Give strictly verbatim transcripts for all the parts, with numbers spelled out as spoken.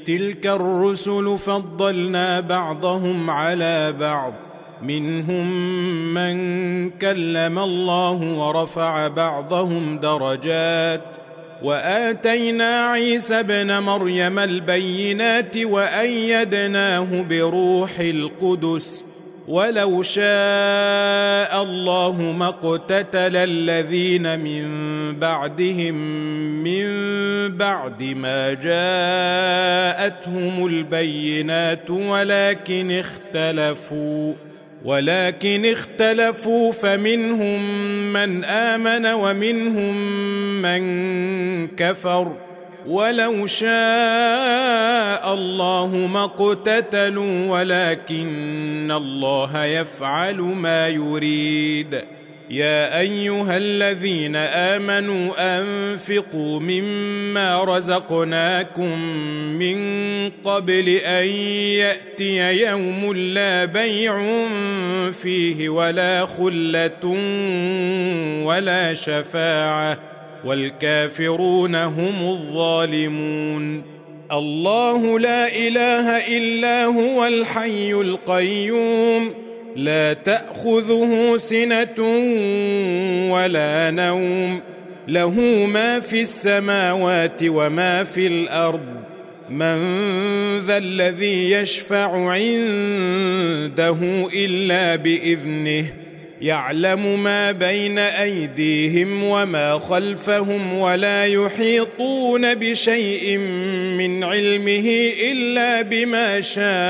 تلك الرسل فضلنا بعضهم على بعض، منهم من كلم الله ورفع بعضهم درجات، وآتينا عيسى ابن مريم البينات وأيدناه بروح القدس، ولو شاء الله ما اقتتل الذين من بعدهم من بعد ما جاءتهم البينات ولكن اختلفوا ولكن اختلفوا فمنهم من آمن ومنهم من كفر، ولو شاء الله ما اقتتلوا ولكن الله يفعل ما يريد. يا أيها الذين آمنوا أنفقوا مما رزقناكم من قبل أن يأتي يوم لا بيع فيه ولا خلة ولا شفاعة والكافرون هم الظالمون. الله لا إله إلا هو الحي القيوم، لا تأخذه سنة ولا نوم، له ما في السماوات وما في الأرض. من ذا الذي يشفع عنده إلا بإذنه، يعلم ما بين أيديهم وما خلفهم ولا يحيطون بشيء من علمه إلا بما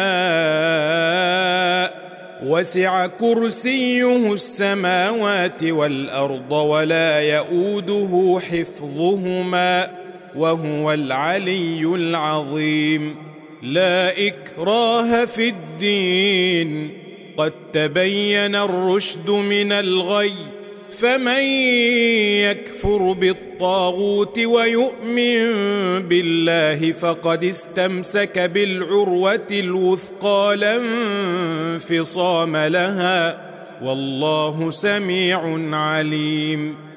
شاء، وسع كرسيه السماوات والأرض ولا يؤوده حفظهما وهو العلي العظيم. لا إكراه في الدين، قد تبين الرشد من الغي، فمن يكفر بالطاغوت ويؤمن بالله فقد استمسك بالعروة الوثقى لا انفصام لها، والله سميع عليم.